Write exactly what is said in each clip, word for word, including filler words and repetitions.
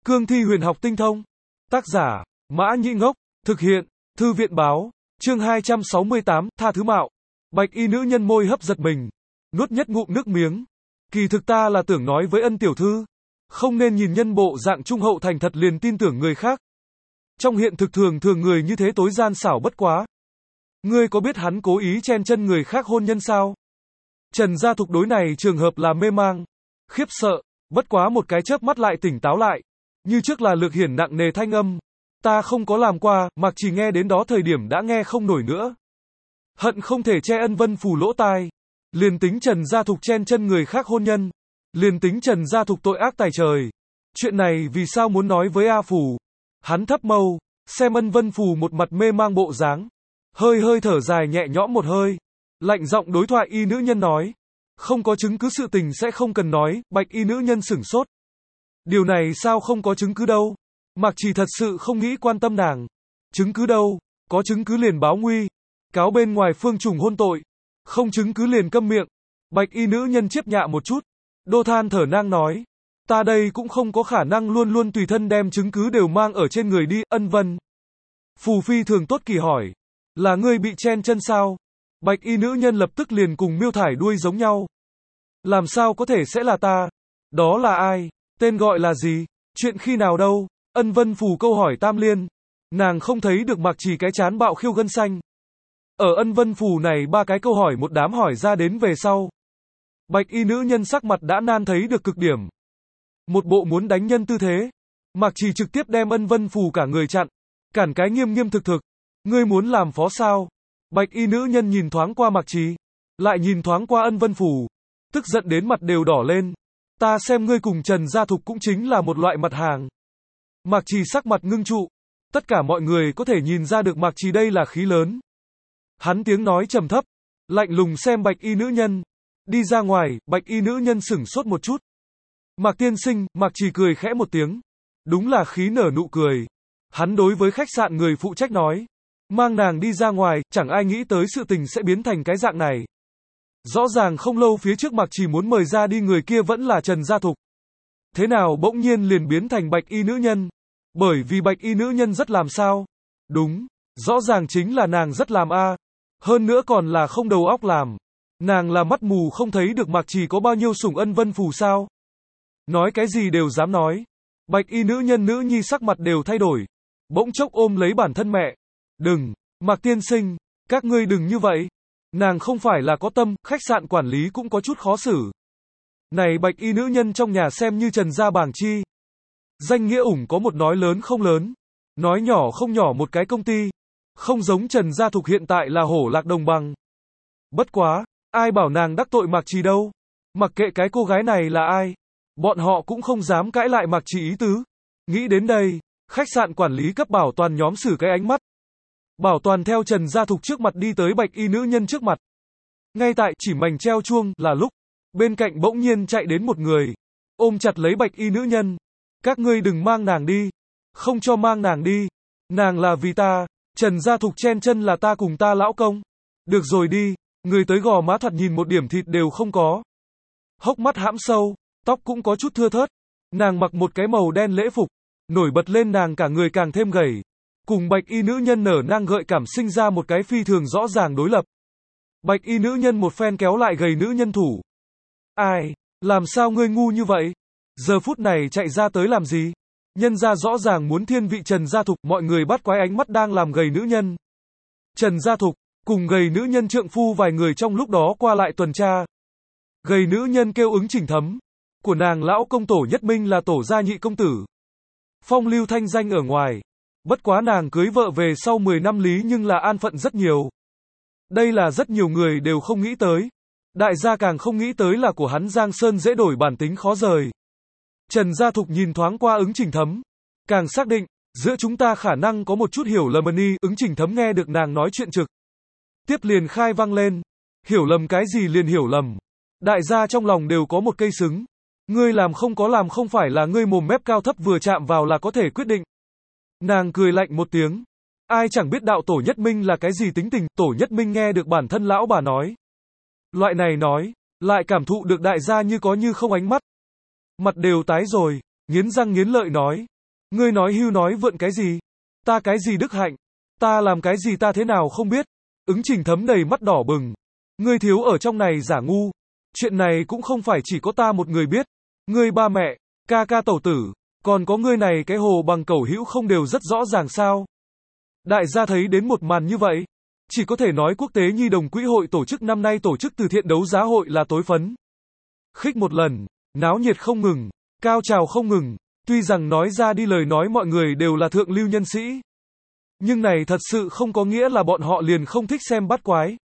Cương thi huyền học tinh thông. Tác giả, Mã Nhĩ Ngốc. Thực hiện, Thư viện báo. Chương hai trăm sáu mươi tám, tha thứ mạo. Bạch y nữ nhân môi hấp giật mình. Nuốt nhất ngụm nước miếng. Kỳ thực ta là tưởng nói với Ân tiểu thư. Không nên nhìn nhân bộ dạng trung hậu thành thật liền tin tưởng người khác. Trong hiện thực thường thường người như thế tối gian xảo bất quá. Ngươi có biết hắn cố ý chen chân người khác hôn nhân sao? Trần Gia Thục đối này trường hợp là mê mang, khiếp sợ, bất quá một cái chớp mắt lại tỉnh táo lại. Như trước là lực hiển nặng nề thanh âm. Ta không có làm qua, mặc chỉ nghe đến đó thời điểm đã nghe không nổi nữa. Hận không thể che Ân Vân Phù lỗ tai. Liền tính Trần Gia Thục chen chân người khác hôn nhân. Liền tính Trần Gia Thục tội ác tày trời. Chuyện này vì sao muốn nói với A Phù? Hắn thấp mâu, xem Ân Vân Phù một mặt mê mang bộ dáng. Hơi hơi thở dài nhẹ nhõm một hơi. Lạnh giọng đối thoại y nữ nhân nói. Không có chứng cứ sự tình sẽ không cần nói, bạch y nữ nhân sửng sốt. Điều này sao không có chứng cứ đâu? Mạc Trì thật sự không nghĩ quan tâm nàng. Chứng cứ đâu? Có chứng cứ liền báo nguy. Cáo bên ngoài phương trùng hôn tội. Không chứng cứ liền câm miệng. Bạch y nữ nhân chiếp nhạ một chút. Đô than thở nang nói. Ta đây cũng không có khả năng luôn luôn tùy thân đem chứng cứ đều mang ở trên người đi, Ân Vân. Phù phi thường tốt kỳ hỏi. Là ngươi bị chen chân sao? Bạch y nữ nhân lập tức liền cùng miêu thải đuôi giống nhau. Làm sao có thể sẽ là ta? Đó là ai? Tên gọi là gì? Chuyện khi nào đâu? Ân Vân Phù câu hỏi tam liên. Nàng không thấy được Mạc Trì cái chán bạo khiêu gân xanh. Ở Ân Vân Phù này ba cái câu hỏi một đám hỏi ra đến về sau. Bạch y nữ nhân sắc mặt đã nan thấy được cực điểm. Một bộ muốn đánh nhân tư thế. Mạc Trì trực tiếp đem Ân Vân Phù cả người chặn. Cản cái nghiêm nghiêm thực thực. Ngươi muốn làm phó sao? Bạch y nữ nhân nhìn thoáng qua Mạc Trì. Lại nhìn thoáng qua Ân Vân Phù. Tức giận đến mặt đều đỏ lên. Ta xem ngươi cùng Trần Gia Thục cũng chính là một loại mặt hàng. Mạc Trì sắc mặt ngưng trụ. Tất cả mọi người có thể nhìn ra được Mạc Trì đây là khí lớn. Hắn tiếng nói trầm thấp. Lạnh lùng xem bạch y nữ nhân. Đi ra ngoài, bạch y nữ nhân sửng sốt một chút. Mạc tiên sinh, Mạc Trì cười khẽ một tiếng. Đúng là khí nở nụ cười. Hắn đối với khách sạn người phụ trách nói. Mang nàng đi ra ngoài, chẳng ai nghĩ tới sự tình sẽ biến thành cái dạng này. Rõ ràng không lâu phía trước Mạc Trì muốn mời ra đi người kia vẫn là Trần Gia Thục. Thế nào bỗng nhiên liền biến thành bạch y nữ nhân? Bởi vì bạch y nữ nhân rất làm sao? Đúng, rõ ràng chính là nàng rất làm a. Hơn nữa còn là không đầu óc làm. Nàng là mắt mù không thấy được Mạc Trì có bao nhiêu sủng Ân Vân Phù sao? Nói cái gì đều dám nói. Bạch y nữ nhân nữ nhi sắc mặt đều thay đổi. Bỗng chốc ôm lấy bản thân mẹ. Đừng, Mạc tiên sinh, các ngươi đừng như vậy. Nàng không phải là có tâm, khách sạn quản lý cũng có chút khó xử. Này bạch y nữ nhân trong nhà xem như Trần Gia Bảng Chi. Danh nghĩa ủng có một nói lớn không lớn. Nói nhỏ không nhỏ một cái công ty. Không giống Trần Gia Thục hiện tại là hổ lạc đồng bằng. Bất quá, ai bảo nàng đắc tội Mạc Trì đâu. Mặc kệ cái cô gái này là ai. Bọn họ cũng không dám cãi lại Mạc Trì ý tứ. Nghĩ đến đây, khách sạn quản lý cấp Bảo Toàn nhóm xử cái ánh mắt. Bảo Toàn theo Trần Gia Thục trước mặt đi tới bạch y nữ nhân trước mặt. Ngay tại chỉ mảnh treo chuông là lúc, bên cạnh bỗng nhiên chạy đến một người, ôm chặt lấy bạch y nữ nhân. Các ngươi đừng mang nàng đi, không cho mang nàng đi, nàng là vì ta, Trần Gia Thục chen chân là ta cùng ta lão công. Được rồi đi, người tới gò má thoạt nhìn một điểm thịt đều không có. Hốc mắt hãm sâu, tóc cũng có chút thưa thớt. Nàng mặc một cái màu đen lễ phục, nổi bật lên nàng cả người càng thêm gầy. Cùng bạch y nữ nhân nở nang gợi cảm sinh ra một cái phi thường rõ ràng đối lập. Bạch y nữ nhân một phen kéo lại gầy nữ nhân thủ. Ai? Làm sao ngươi ngu như vậy? Giờ phút này chạy ra tới làm gì? Nhân ra rõ ràng muốn thiên vị Trần Gia Thục, mọi người bắt quái ánh mắt đang làm gầy nữ nhân. Trần Gia Thục, cùng gầy nữ nhân trượng phu vài người trong lúc đó qua lại tuần tra. Gầy nữ nhân kêu ứng Trình Thấm. Của nàng lão công Tổ Nhất Minh là tổ gia nhị công tử. Phong lưu thanh danh ở ngoài. Bất quá nàng cưới vợ về sau mười năm lý nhưng là an phận rất nhiều. Đây là rất nhiều người đều không nghĩ tới. Đại gia càng không nghĩ tới là của hắn Giang Sơn dễ đổi bản tính khó rời. Trần Gia Thục nhìn thoáng qua ứng Trình Thấm. Càng xác định, giữa chúng ta khả năng có một chút hiểu lầm đi. Ứng Trình Thấm nghe được nàng nói chuyện trực. Tiếp liền khai vang lên. Hiểu lầm cái gì liền hiểu lầm. Đại gia trong lòng đều có một cây xứng. Ngươi làm không có làm không phải là ngươi mồm mép cao thấp vừa chạm vào là có thể quyết định. Nàng cười lạnh một tiếng. Ai chẳng biết đạo Tổ Nhất Minh là cái gì tính tình. Tổ Nhất Minh nghe được bản thân lão bà nói. Loại này nói, lại cảm thụ được đại gia như có như không ánh mắt. Mặt đều tái rồi, nghiến răng nghiến lợi nói. Ngươi nói hưu nói vượn cái gì? Ta cái gì đức hạnh? Ta làm cái gì ta thế nào không biết? Ứng Trình Thấm đầy mắt đỏ bừng. Ngươi thiếu ở trong này giả ngu. Chuyện này cũng không phải chỉ có ta một người biết. Ngươi ba mẹ, ca ca tẩu tử, còn có ngươi này cái hồ bằng cẩu hữu không đều rất rõ ràng sao? Đại gia thấy đến một màn như vậy, chỉ có thể nói Quốc tế Nhi đồng Quỹ hội tổ chức năm nay tổ chức từ thiện đấu giá hội là tối phấn. Khích một lần, náo nhiệt không ngừng, cao trào không ngừng, tuy rằng nói ra đi lời nói mọi người đều là thượng lưu nhân sĩ. Nhưng này thật sự không có nghĩa là bọn họ liền không thích xem bắt quái.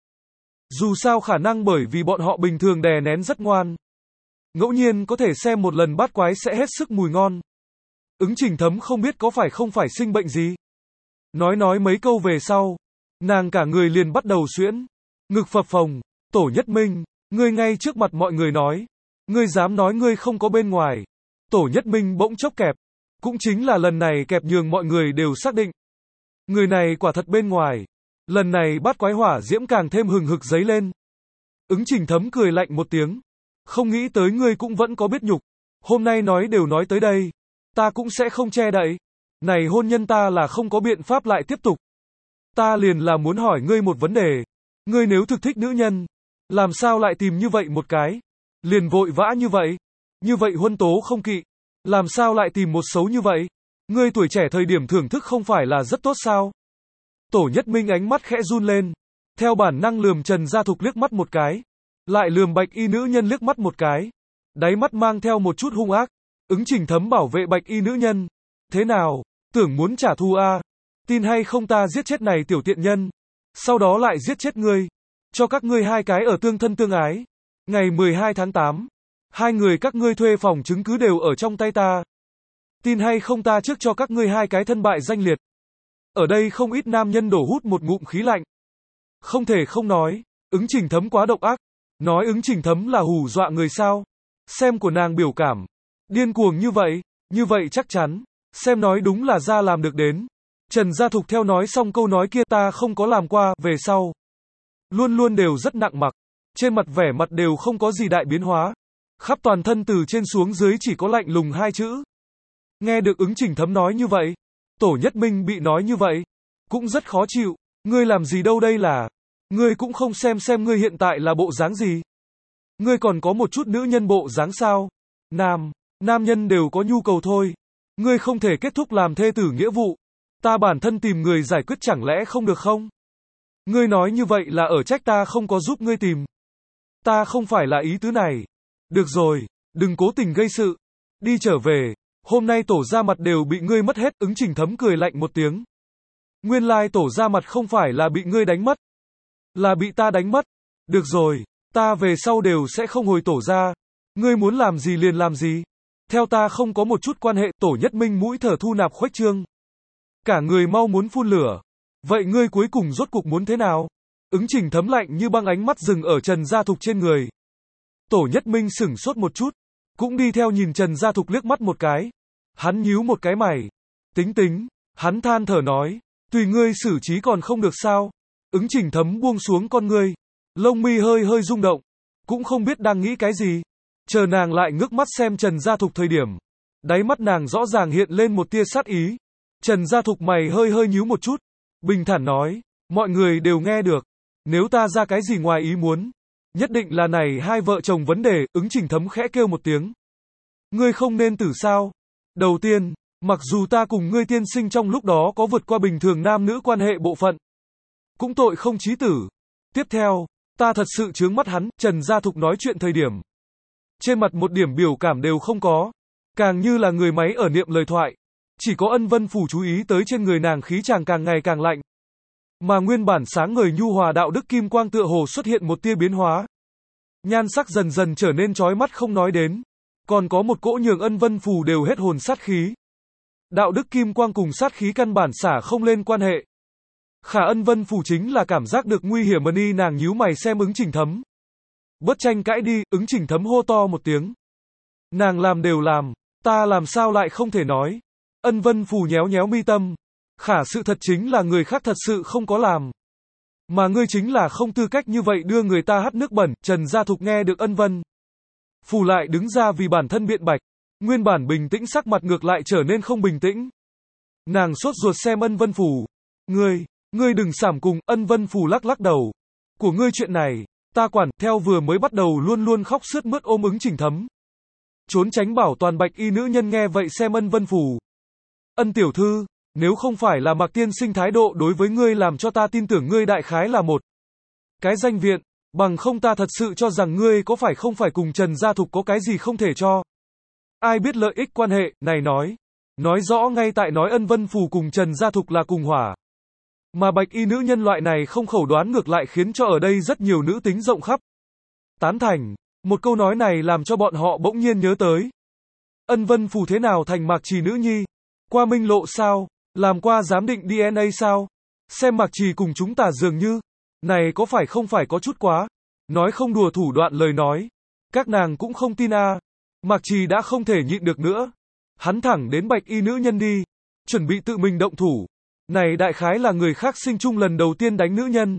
Dù sao khả năng bởi vì bọn họ bình thường đè nén rất ngoan. Ngẫu nhiên có thể xem một lần bắt quái sẽ hết sức mùi ngon. Ứng Trình Thấm không biết có phải không phải sinh bệnh gì. Nói nói mấy câu về sau, nàng cả người liền bắt đầu suyễn, ngực phập phồng. Tổ Nhất Minh, ngươi ngay trước mặt mọi người nói, ngươi dám nói ngươi không có bên ngoài. Tổ Nhất Minh bỗng chốc kẹp, cũng chính là lần này kẹp nhường mọi người đều xác định. Người này quả thật bên ngoài. Lần này bát quái hỏa diễm càng thêm hừng hực dấy lên. Ứng Trình Thấm cười lạnh một tiếng. Không nghĩ tới ngươi cũng vẫn có biết nhục. Hôm nay nói đều nói tới đây. Ta cũng sẽ không che đậy. Này hôn nhân ta là không có biện pháp lại tiếp tục. Ta liền là muốn hỏi ngươi một vấn đề. Ngươi nếu thực thích nữ nhân, làm sao lại tìm như vậy một cái? Liền vội vã như vậy. Như vậy huân tố không kỵ. Làm sao lại tìm một xấu như vậy? Ngươi tuổi trẻ thời điểm thưởng thức không phải là rất tốt sao? Tổ Nhất Minh ánh mắt khẽ run lên. Theo bản năng lườm Trần Gia Thục liếc mắt một cái. Lại lườm bạch y nữ nhân liếc mắt một cái. Đáy mắt mang theo một chút hung ác. Ứng Trình Thấm bảo vệ bạch y nữ nhân. Thế nào? Tưởng muốn trả thù a? À? Tin hay không ta giết chết này tiểu tiện nhân. Sau đó lại giết chết ngươi. Cho các ngươi hai cái ở tương thân tương ái. Ngày mười hai tháng tám. Hai người các ngươi thuê phòng chứng cứ đều ở trong tay ta. Tin hay không ta trước cho các ngươi hai cái thân bại danh liệt. Ở đây không ít nam nhân đổ hút một ngụm khí lạnh. Không thể không nói, Ứng Trình Thấm quá độc ác. Nói Ứng Trình Thấm là hù dọa người sao. Xem của nàng biểu cảm. Điên cuồng như vậy, như vậy chắc chắn. Xem nói đúng là ra làm được đến. Trần Gia Thục theo nói xong câu nói kia ta không có làm qua, về sau. Luôn luôn đều rất nặng mặc. Trên mặt vẻ mặt đều không có gì đại biến hóa. Khắp toàn thân từ trên xuống dưới chỉ có lạnh lùng hai chữ. Nghe được Ứng Trình Thấm nói như vậy. Tổ Nhất Minh bị nói như vậy. Cũng rất khó chịu. Ngươi làm gì đâu đây là. Ngươi cũng không xem xem ngươi hiện tại là bộ dáng gì. Ngươi còn có một chút nữ nhân bộ dáng sao. Nam, nam nhân đều có nhu cầu thôi. Ngươi không thể kết thúc làm thê tử nghĩa vụ. Ta bản thân tìm người giải quyết chẳng lẽ không được không? Ngươi nói như vậy là ở trách ta không có giúp ngươi tìm. Ta không phải là ý tứ này. Được rồi, đừng cố tình gây sự. Đi trở về. Hôm nay tổ ra mặt đều bị ngươi mất hết. Ứng Trình Thấm cười lạnh một tiếng. Nguyên lai tổ ra mặt không phải là bị ngươi đánh mất. Là bị ta đánh mất. Được rồi, ta về sau đều sẽ không hồi tổ ra. Ngươi muốn làm gì liền làm gì. Theo ta không có một chút quan hệ. Tổ Nhất Minh mũi thở thu nạp khuếch trương. Cả người mau muốn phun lửa. Vậy ngươi cuối cùng rốt cuộc muốn thế nào? Ứng Trình Thấm lạnh như băng ánh mắt dừng ở Trần Gia Thục trên người. Tổ Nhất Minh sửng sốt một chút. Cũng đi theo nhìn Trần Gia Thục liếc mắt một cái. Hắn nhíu một cái mày. Tính tính. Hắn than thở nói. Tùy ngươi xử trí còn không được sao. Ứng Trình Thấm buông xuống con ngươi. Lông mi hơi hơi rung động. Cũng không biết đang nghĩ cái gì. Chờ nàng lại ngước mắt xem Trần Gia Thục thời điểm. Đáy mắt nàng rõ ràng hiện lên một tia sát ý. Trần Gia Thục mày hơi hơi nhíu một chút. Bình thản nói. Mọi người đều nghe được. Nếu ta ra cái gì ngoài ý muốn. Nhất định là này hai vợ chồng vấn đề. Ứng Trình Thấm khẽ kêu một tiếng. Ngươi không nên tử sao. Đầu tiên, mặc dù ta cùng ngươi tiên sinh trong lúc đó có vượt qua bình thường nam nữ quan hệ bộ phận. Cũng tội không chí tử. Tiếp theo, ta thật sự chướng mắt hắn. Trần Gia Thục nói chuyện thời điểm. Trên mặt một điểm biểu cảm đều không có. Càng như là người máy ở niệm lời thoại. Chỉ có Ân Vân Phủ chú ý tới trên người nàng khí chàng càng ngày càng lạnh. Mà nguyên bản sáng ngời nhu hòa đạo đức kim quang tựa hồ xuất hiện một tia biến hóa. Nhan sắc dần dần trở nên chói mắt không nói đến. Còn có một cỗ nhường Ân Vân Phủ đều hết hồn sát khí. Đạo đức kim quang cùng sát khí căn bản xả không lên quan hệ. Khả Ân Vân Phủ chính là cảm giác được nguy hiểm mà đi nàng nhíu mày xem Ứng Trình Thấm. Bớt tranh cãi đi, Ứng Trình Thấm hô to một tiếng. Nàng làm đều làm, ta làm sao lại không thể nói. Ân Vân Phủ nhéo nhéo mi tâm. Khả sự thật chính là người khác thật sự không có làm. Mà ngươi chính là không tư cách như vậy đưa người ta hắt nước bẩn. Trần Gia Thục nghe được Ân Vân Phủ lại đứng ra vì bản thân biện bạch. Nguyên bản bình tĩnh sắc mặt ngược lại trở nên không bình tĩnh. Nàng sốt ruột xem Ân Vân Phủ. Ngươi, ngươi đừng xảm cùng, Ân Vân Phủ lắc lắc đầu. Của ngươi chuyện này, ta quản, theo vừa mới bắt đầu luôn luôn khóc sướt mướt ôm Ứng Trình Thấm. Trốn tránh bảo toàn bạch y nữ nhân nghe vậy xem Ân Vân Phủ. Ân tiểu thư, nếu không phải là Mạc tiên sinh thái độ đối với ngươi làm cho ta tin tưởng ngươi đại khái là một cái danh viện, bằng không ta thật sự cho rằng ngươi có phải không phải cùng Trần Gia Thục có cái gì không thể cho. Ai biết lợi ích quan hệ, này nói. Nói rõ ngay tại nói Ân Vân Phủ cùng Trần Gia Thục là cùng hỏa. Mà bạch y nữ nhân loại này không khẩu đoán ngược lại khiến cho ở đây rất nhiều nữ tính rộng khắp tán thành. Một câu nói này làm cho bọn họ bỗng nhiên nhớ tới. Ân Vân Phủ thế nào thành Mạc Trì nữ nhi? Qua minh lộ sao? Làm qua giám định đê en a sao? Xem Mạc Trì cùng chúng ta dường như. Này có phải không phải có chút quá? Nói không đùa thủ đoạn lời nói. Các nàng cũng không tin a. À. Mạc Trì đã không thể nhịn được nữa. Hắn thẳng đến bạch y nữ nhân đi. Chuẩn bị tự mình động thủ. Này đại khái là người khác sinh chung lần đầu tiên đánh nữ nhân.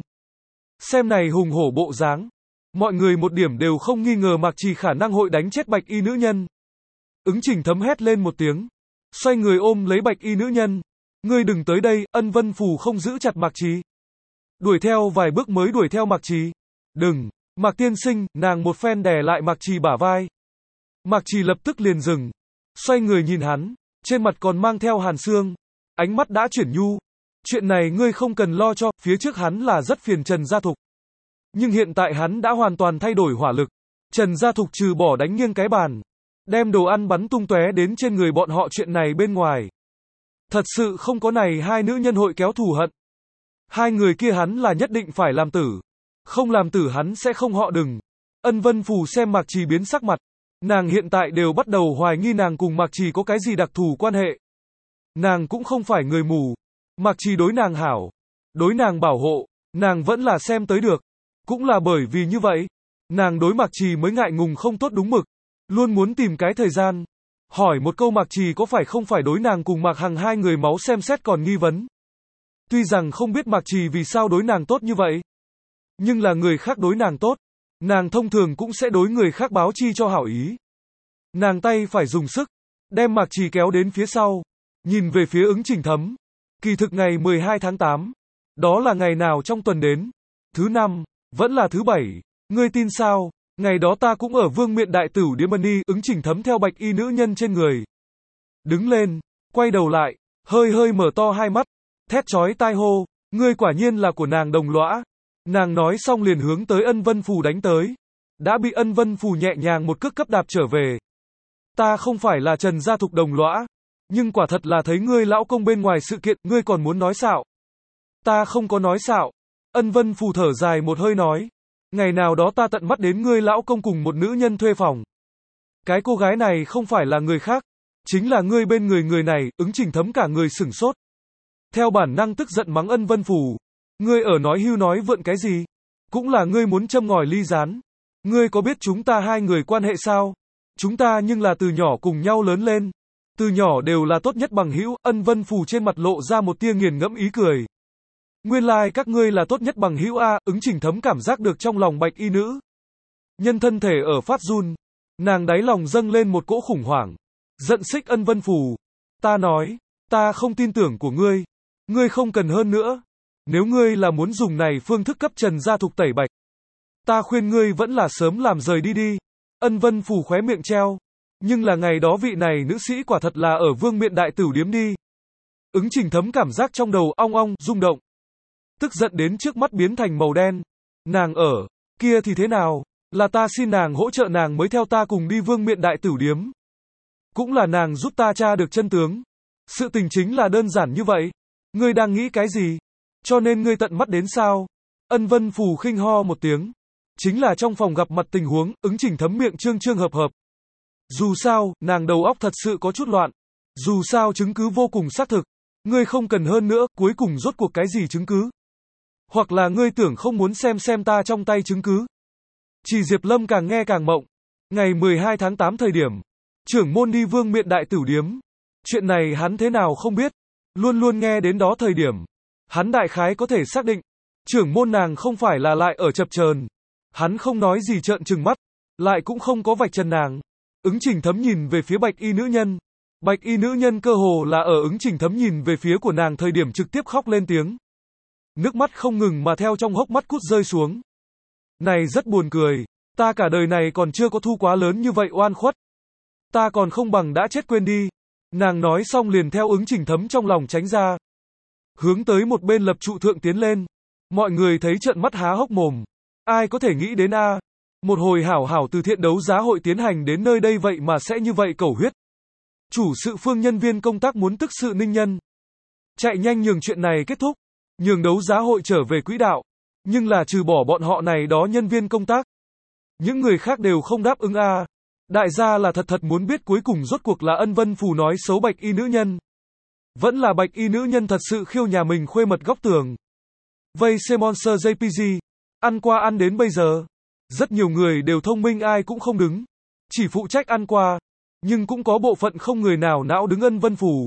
Xem này hùng hổ bộ dáng. Mọi người một điểm đều không nghi ngờ Mạc Trì khả năng hội đánh chết bạch y nữ nhân. Ứng Trình Thấm hét lên một tiếng. Xoay người ôm lấy bạch y nữ nhân. Ngươi đừng tới đây, Ân Vân Phủ không giữ chặt Mạc Trì. Đuổi theo vài bước mới đuổi theo Mạc Trì. Đừng, Mạc tiên sinh, nàng một phen đè lại Mạc Trì bả vai. Mạc Trì lập tức liền dừng. Xoay người nhìn hắn. Trên mặt còn mang theo hàn xương. Ánh mắt đã chuyển nhu. Chuyện này ngươi không cần lo cho, phía trước hắn là rất phiền Trần Gia Thục. Nhưng hiện tại hắn đã hoàn toàn thay đổi hỏa lực. Trần Gia Thục trừ bỏ đánh nghiêng cái bàn. Đem đồ ăn bắn tung tóe đến trên người bọn họ chuyện này bên ngoài. Thật sự không có này hai nữ nhân hội kéo thù hận. Hai người kia hắn là nhất định phải làm tử. Không làm tử hắn sẽ không họ đừng. Ân Vân Phủ xem Mạc Trì biến sắc mặt. Nàng hiện tại đều bắt đầu hoài nghi nàng cùng Mạc Trì có cái gì đặc thù quan hệ. Nàng cũng không phải người mù. Mạc Trì đối nàng hảo. Đối nàng bảo hộ. Nàng vẫn là xem tới được. Cũng là bởi vì như vậy. Nàng đối Mạc Trì mới ngại ngùng không tốt đúng mực. Luôn muốn tìm cái thời gian. Hỏi một câu Mạc Trì có phải không phải đối nàng cùng Mạc Hằng hai người máu xem xét còn nghi vấn. Tuy rằng không biết Mạc Trì vì sao đối nàng tốt như vậy. Nhưng là người khác đối nàng tốt. Nàng thông thường cũng sẽ đối người khác báo chi cho hảo ý. Nàng tay phải dùng sức. Đem Mạc Trì kéo đến phía sau. Nhìn về phía Ứng Trình Thấm. Kỳ thực ngày mười hai tháng tám. Đó là ngày nào trong tuần đến? Thứ năm. Vẫn là thứ bảy. Ngươi tin sao? Ngày đó ta cũng ở Vương Miện Đại Tửu Điếm đi. Ứng Trình Thấm theo bạch y nữ nhân trên người. Đứng lên. Quay đầu lại. Hơi hơi mở to hai mắt. Thét chói tai hô. Ngươi quả nhiên là của nàng đồng lõa. Nàng nói xong liền hướng tới Ân Vân Phủ đánh tới. Đã bị Ân Vân Phủ nhẹ nhàng một cước cấp đạp trở về. Ta không phải là Trần Gia Thục đồng lõa. Nhưng quả thật là thấy ngươi lão công bên ngoài sự kiện, ngươi còn muốn nói xạo. Ta không có nói xạo. Ân Vân Phủ thở dài một hơi nói. Ngày nào đó ta tận mắt đến ngươi lão công cùng một nữ nhân thuê phòng. Cái cô gái này không phải là người khác. Chính là ngươi bên người người này. Ứng Trình Thấm cả người sửng sốt. Theo bản năng tức giận mắng Ân Vân Phủ. Ngươi ở nói hưu nói vượn cái gì? Cũng là ngươi muốn châm ngòi ly gián. Ngươi có biết chúng ta hai người quan hệ sao? Chúng ta nhưng là từ nhỏ cùng nhau lớn lên. Từ nhỏ đều là tốt nhất bằng hữu. Ân Vân Phủ trên mặt lộ ra một tia nghiền ngẫm ý cười. Nguyên lai like các ngươi là tốt nhất bằng hữu a. Ứng Trình Thấm cảm giác được trong lòng bạch y nữ nhân thân thể ở phát run. Nàng đáy lòng dâng lên một cỗ khủng hoảng. Giận xích Ân Vân Phủ. Ta nói, ta không tin tưởng của ngươi. Ngươi không cần hơn nữa. Nếu ngươi là muốn dùng này phương thức cấp Trần Gia Thục tẩy bạch. Ta khuyên ngươi vẫn là sớm làm rời đi đi. Ân Vân Phủ khóe miệng treo. Nhưng là ngày đó vị này nữ sĩ quả thật là ở Vương Miện Đại Tửu Điếm đi. Ứng Trình Thấm cảm giác trong đầu ong ong, rung động. Tức giận đến trước mắt biến thành màu đen. Nàng ở, kia thì thế nào? Là ta xin nàng hỗ trợ nàng mới theo ta cùng đi Vương Miện Đại Tửu Điếm. Cũng là nàng giúp ta tra được chân tướng. Sự tình chính là đơn giản như vậy. Ngươi đang nghĩ cái gì? Cho nên ngươi tận mắt đến sao? Ân Vân Phủ khinh ho một tiếng. Chính là trong phòng gặp mặt tình huống, Ứng Trình Thấm miệng trương trương hợp hợp. Dù sao, nàng đầu óc thật sự có chút loạn. Dù sao chứng cứ vô cùng xác thực. Ngươi không cần hơn nữa, cuối cùng rốt cuộc cái gì chứng cứ? Hoặc là ngươi tưởng không muốn xem xem ta trong tay chứng cứ? Chỉ Diệp Lâm càng nghe càng mộng. Ngày mười hai tháng tám thời điểm, trưởng môn đi Vương Miện Đại Tửu Điếm. Chuyện này hắn thế nào không biết. Luôn luôn nghe đến đó thời điểm. Hắn đại khái có thể xác định. Trưởng môn nàng không phải là lại ở chập chờn. Hắn không nói gì trợn trừng mắt. Lại cũng không có vạch trần nàng. Ứng Trình Thấm nhìn về phía bạch y nữ nhân. Bạch y nữ nhân cơ hồ là ở ứng Trình Thấm nhìn về phía của nàng thời điểm trực tiếp khóc lên tiếng. Nước mắt không ngừng mà theo trong hốc mắt cút rơi xuống. Này rất buồn cười, ta cả đời này còn chưa có thu quá lớn như vậy oan khuất. Ta còn không bằng đã chết quên đi. Nàng nói xong liền theo ứng Trình Thấm trong lòng tránh ra. Hướng tới một bên lập trụ thượng tiến lên. Mọi người thấy trợn mắt há hốc mồm. Ai có thể nghĩ đến a, một hồi hảo hảo từ thiện đấu giá hội tiến hành đến nơi đây vậy mà sẽ như vậy cẩu huyết. Chủ sự phương nhân viên công tác muốn tức sự ninh nhân. Chạy nhanh nhường chuyện này kết thúc. Nhường đấu giá hội trở về quỹ đạo. Nhưng là trừ bỏ bọn họ này đó nhân viên công tác. Những người khác đều không đáp ứng a. Đại gia là thật thật muốn biết cuối cùng rốt cuộc là Ân Vân Phù nói xấu bạch y nữ nhân. Vẫn là bạch y nữ nhân thật sự khiêu nhà mình khuê mật góc tường. Vây xem Monster gi pê giê. Ăn qua ăn đến bây giờ. Rất nhiều người đều thông minh ai cũng không đứng. Chỉ phụ trách ăn qua. Nhưng cũng có bộ phận không người nào não đứng Ân Vân Phù.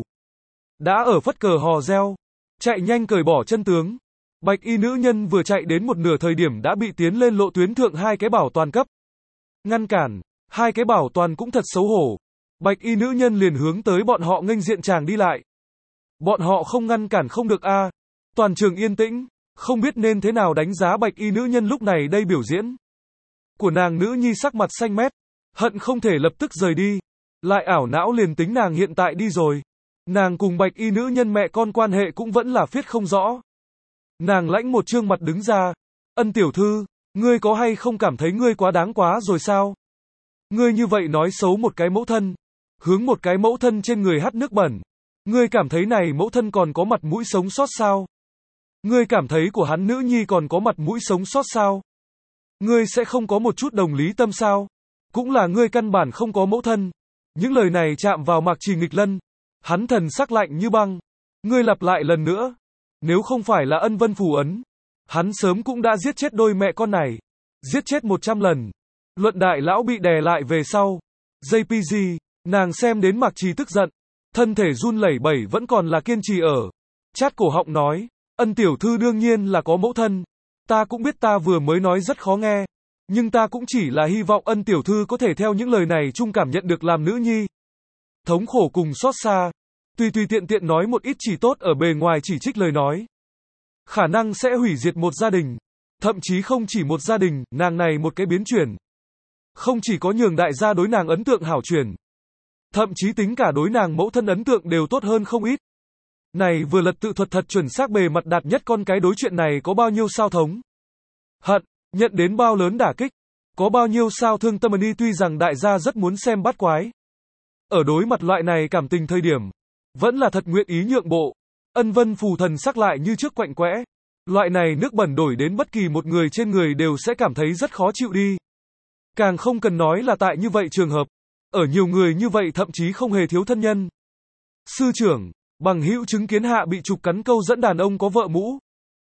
Đã ở phất cờ hò reo. Chạy nhanh cởi bỏ chân tướng. Bạch y nữ nhân vừa chạy đến một nửa thời điểm đã bị tiến lên lộ tuyến thượng hai cái bảo toàn cấp. Ngăn cản. Hai cái bảo toàn cũng thật xấu hổ. Bạch y nữ nhân liền hướng tới bọn họ nghênh diện chàng đi lại. Bọn họ không ngăn cản không được a. Toàn trường yên tĩnh. Không biết nên thế nào đánh giá bạch y nữ nhân lúc này đây biểu diễn. Của nàng nữ nhi sắc mặt xanh mét. Hận không thể lập tức rời đi. Lại ảo não liền tính nàng hiện tại đi rồi. Nàng cùng bạch y nữ nhân mẹ con quan hệ cũng vẫn là phiết không rõ. Nàng lãnh một trương mặt đứng ra. Ân tiểu thư, ngươi có hay không cảm thấy ngươi quá đáng quá rồi sao? Ngươi như vậy nói xấu một cái mẫu thân. Hướng một cái mẫu thân trên người hắt nước bẩn. Ngươi cảm thấy này mẫu thân còn có mặt mũi sống sót sao? Ngươi cảm thấy của hắn nữ nhi còn có mặt mũi sống sót sao? Ngươi sẽ không có một chút đồng lý tâm sao? Cũng là ngươi căn bản không có mẫu thân. Những lời này chạm vào Mạc Trì Nghịch Lân. Hắn thần sắc lạnh như băng. Ngươi lặp lại lần nữa. Nếu không phải là Ân Vân Phù ấn. Hắn sớm cũng đã giết chết đôi mẹ con này. Giết chết một trăm lần. Luận đại lão bị đè lại về sau. gi pê giê, nàng xem đến Mạc Trì tức giận. Thân thể run lẩy bẩy vẫn còn là kiên trì ở. Chát cổ họng nói. Ân tiểu thư đương nhiên là có mẫu thân. Ta cũng biết ta vừa mới nói rất khó nghe. Nhưng ta cũng chỉ là hy vọng ân tiểu thư có thể theo những lời này chung cảm nhận được làm nữ nhi. Thống khổ cùng xót xa. Tùy tùy tiện tiện nói một ít chỉ tốt ở bề ngoài chỉ trích lời nói. Khả năng sẽ hủy diệt một gia đình. Thậm chí không chỉ một gia đình, nàng này một cái biến chuyển. Không chỉ có nhường đại gia đối nàng ấn tượng hảo chuyển. Thậm chí tính cả đối nàng mẫu thân ấn tượng đều tốt hơn không ít. Này vừa lật tự thuật thật chuẩn xác bề mặt đạt nhất con cái đối chuyện này có bao nhiêu sao thống. Hận, nhận đến bao lớn đả kích. Có bao nhiêu sao thương tâm đi tuy rằng đại gia rất muốn xem bắt quái. Ở đối mặt loại này cảm tình thời điểm. Vẫn là thật nguyện ý nhượng bộ. Ân Vân Phù thần sắc lại như trước quạnh quẽ. Loại này nước bẩn đổi đến bất kỳ một người trên người đều sẽ cảm thấy rất khó chịu đi. Càng không cần nói là tại như vậy trường hợp. Ở nhiều người như vậy thậm chí không hề thiếu thân nhân. Sư trưởng, bằng hữu chứng kiến hạ bị trục cắn câu dẫn đàn ông có vợ mũ.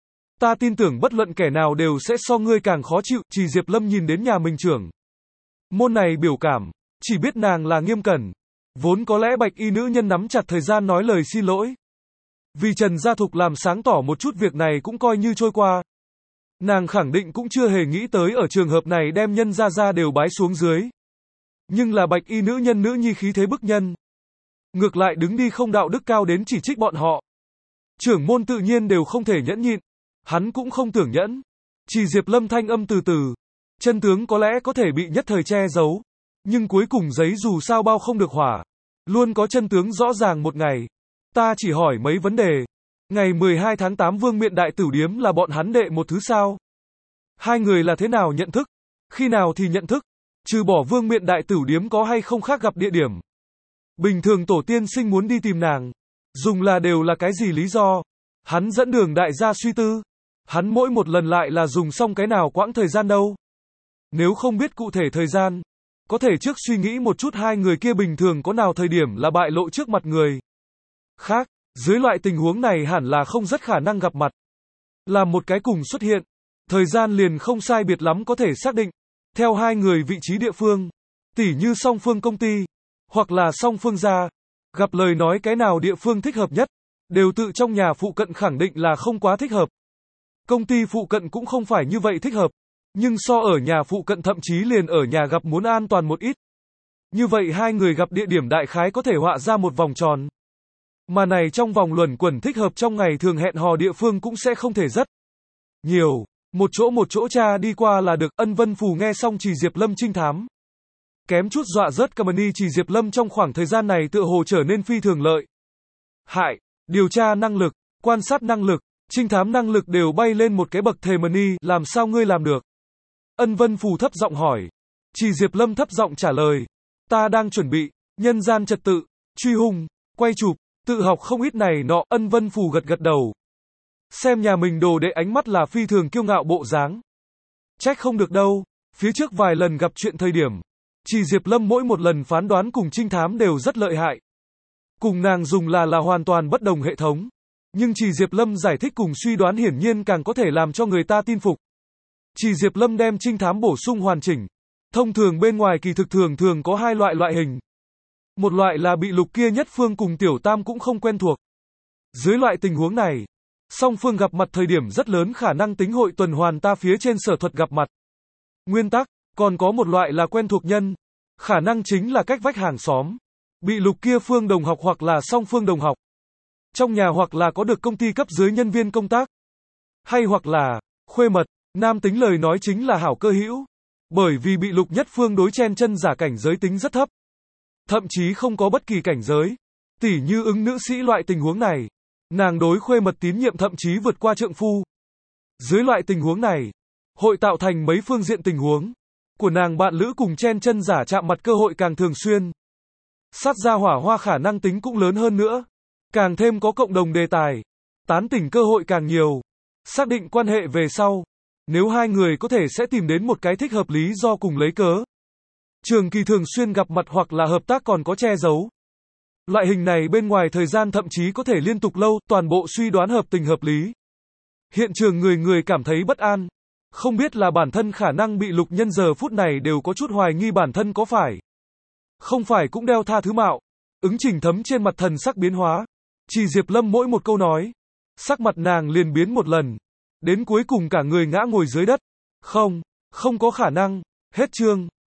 Ta tin tưởng bất luận kẻ nào đều sẽ so ngươi càng khó chịu, chỉ Diệp Lâm nhìn đến nhà mình trưởng. Môn này biểu cảm, chỉ biết nàng là nghiêm cẩn. Vốn có lẽ bạch y nữ nhân nắm chặt thời gian nói lời xin lỗi. Vì Trần Gia Thục làm sáng tỏ một chút việc này cũng coi như trôi qua. Nàng khẳng định cũng chưa hề nghĩ tới ở trường hợp này đem nhân gia gia đều bái xuống dưới. Nhưng là bạch y nữ nhân nữ nhi khí thế bức nhân. Ngược lại đứng đi không đạo đức cao đến chỉ trích bọn họ. Trưởng môn tự nhiên đều không thể nhẫn nhịn. Hắn cũng không tưởng nhẫn. Chỉ Diệp Lâm thanh âm từ từ. Chân tướng có lẽ có thể bị nhất thời che giấu. Nhưng cuối cùng giấy dù sao bao không được hỏa. Luôn có chân tướng rõ ràng một ngày. Ta chỉ hỏi mấy vấn đề. Ngày mười hai tháng tám Vương Miện Đại Tửu Điếm là bọn hắn đệ một thứ sao? Hai người là thế nào nhận thức? Khi nào thì nhận thức? Trừ bỏ Vương Miện Đại Tửu Điếm có hay không khác gặp địa điểm? Bình thường tổ tiên sinh muốn đi tìm nàng. Dùng là đều là cái gì lý do? Hắn dẫn đường đại gia suy tư. Hắn mỗi một lần lại là dùng xong cái nào quãng thời gian đâu? Nếu không biết cụ thể thời gian, có thể trước suy nghĩ một chút hai người kia bình thường có nào thời điểm là bại lộ trước mặt người khác, dưới loại tình huống này hẳn là không rất khả năng gặp mặt. Là một cái cùng xuất hiện, thời gian liền không sai biệt lắm có thể xác định, theo hai người vị trí địa phương, tỉ như song phương công ty, hoặc là song phương gia, gặp lời nói cái nào địa phương thích hợp nhất, đều tự trong nhà phụ cận khẳng định là không quá thích hợp. Công ty phụ cận cũng không phải như vậy thích hợp, nhưng so ở nhà phụ cận thậm chí liền ở nhà gặp muốn an toàn một ít. Như vậy hai người gặp địa điểm đại khái có thể họa ra một vòng tròn. Mà này trong vòng luẩn quẩn thích hợp trong ngày thường hẹn hò địa phương cũng sẽ không thể rất nhiều. Một chỗ một chỗ cha đi qua là được. Ân Vân Phù nghe xong Trì Diệp Lâm trinh thám. Kém chút dọa rớt Kamani. Trì Diệp Lâm trong khoảng thời gian này tựa hồ trở nên phi thường lợi hại. Điều tra năng lực, quan sát năng lực, trinh thám năng lực đều bay lên một cái bậc thềm. Mani, làm sao ngươi làm được? Ân Vân Phù thấp giọng hỏi. Trì Diệp Lâm thấp giọng trả lời. Ta đang chuẩn bị, nhân gian trật tự, truy hung, quay chụp, tự học không ít này nọ. Ân Vân Phù gật gật đầu. Xem nhà mình đồ đệ ánh mắt là phi thường kiêu ngạo bộ dáng. Trách không được đâu, phía trước vài lần gặp chuyện thời điểm. Trì Diệp Lâm mỗi một lần phán đoán cùng trinh thám đều rất lợi hại. Cùng nàng dùng là là hoàn toàn bất đồng hệ thống. Nhưng Trì Diệp Lâm giải thích cùng suy đoán hiển nhiên càng có thể làm cho người ta tin phục. Trì Diệp Lâm đem trinh thám bổ sung hoàn chỉnh. Thông thường bên ngoài kỳ thực thường thường có hai loại loại hình. Một loại là bị Lục kia nhất phương cùng Tiểu Tam cũng không quen thuộc. Dưới loại tình huống này, song phương gặp mặt thời điểm rất lớn khả năng tính hội tuần hoàn ta phía trên sở thuật gặp mặt. Nguyên tắc, còn có một loại là quen thuộc nhân. Khả năng chính là cách vách hàng xóm. Bị Lục kia phương đồng học hoặc là song phương đồng học. Trong nhà hoặc là có được công ty cấp dưới nhân viên công tác. Hay hoặc là, khuê mật, nam tính lời nói chính là hảo cơ hữu. Bởi vì bị Lục nhất phương đối chen chân giả cảnh giới tính rất thấp. Thậm chí không có bất kỳ cảnh giới. Tỉ như ứng nữ sĩ loại tình huống này. Nàng đối khuê mật tín nhiệm thậm chí vượt qua trượng phu. Dưới loại tình huống này, hội tạo thành mấy phương diện tình huống. Của nàng bạn lữ cùng chen chân giả chạm mặt cơ hội càng thường xuyên. Sát ra hỏa hoa khả năng tính cũng lớn hơn nữa. Càng thêm có cộng đồng đề tài. Tán tỉnh cơ hội càng nhiều. Xác định quan hệ về sau. Nếu hai người có thể sẽ tìm đến một cái thích hợp lý do cùng lấy cớ. Trường kỳ thường xuyên gặp mặt hoặc là hợp tác còn có che giấu. Loại hình này bên ngoài thời gian thậm chí có thể liên tục lâu, toàn bộ suy đoán hợp tình hợp lý. Hiện trường người người cảm thấy bất an. Không biết là bản thân khả năng bị Lục nhân giờ phút này đều có chút hoài nghi bản thân có phải. Không phải cũng đeo tha thứ mạo. Ứng Trình Thấm trên mặt thần sắc biến hóa. Trì Diệp Lâm mỗi một câu nói. Sắc mặt nàng liền biến một lần. Đến cuối cùng cả người ngã ngồi dưới đất. Không, không có khả năng. Hết chương.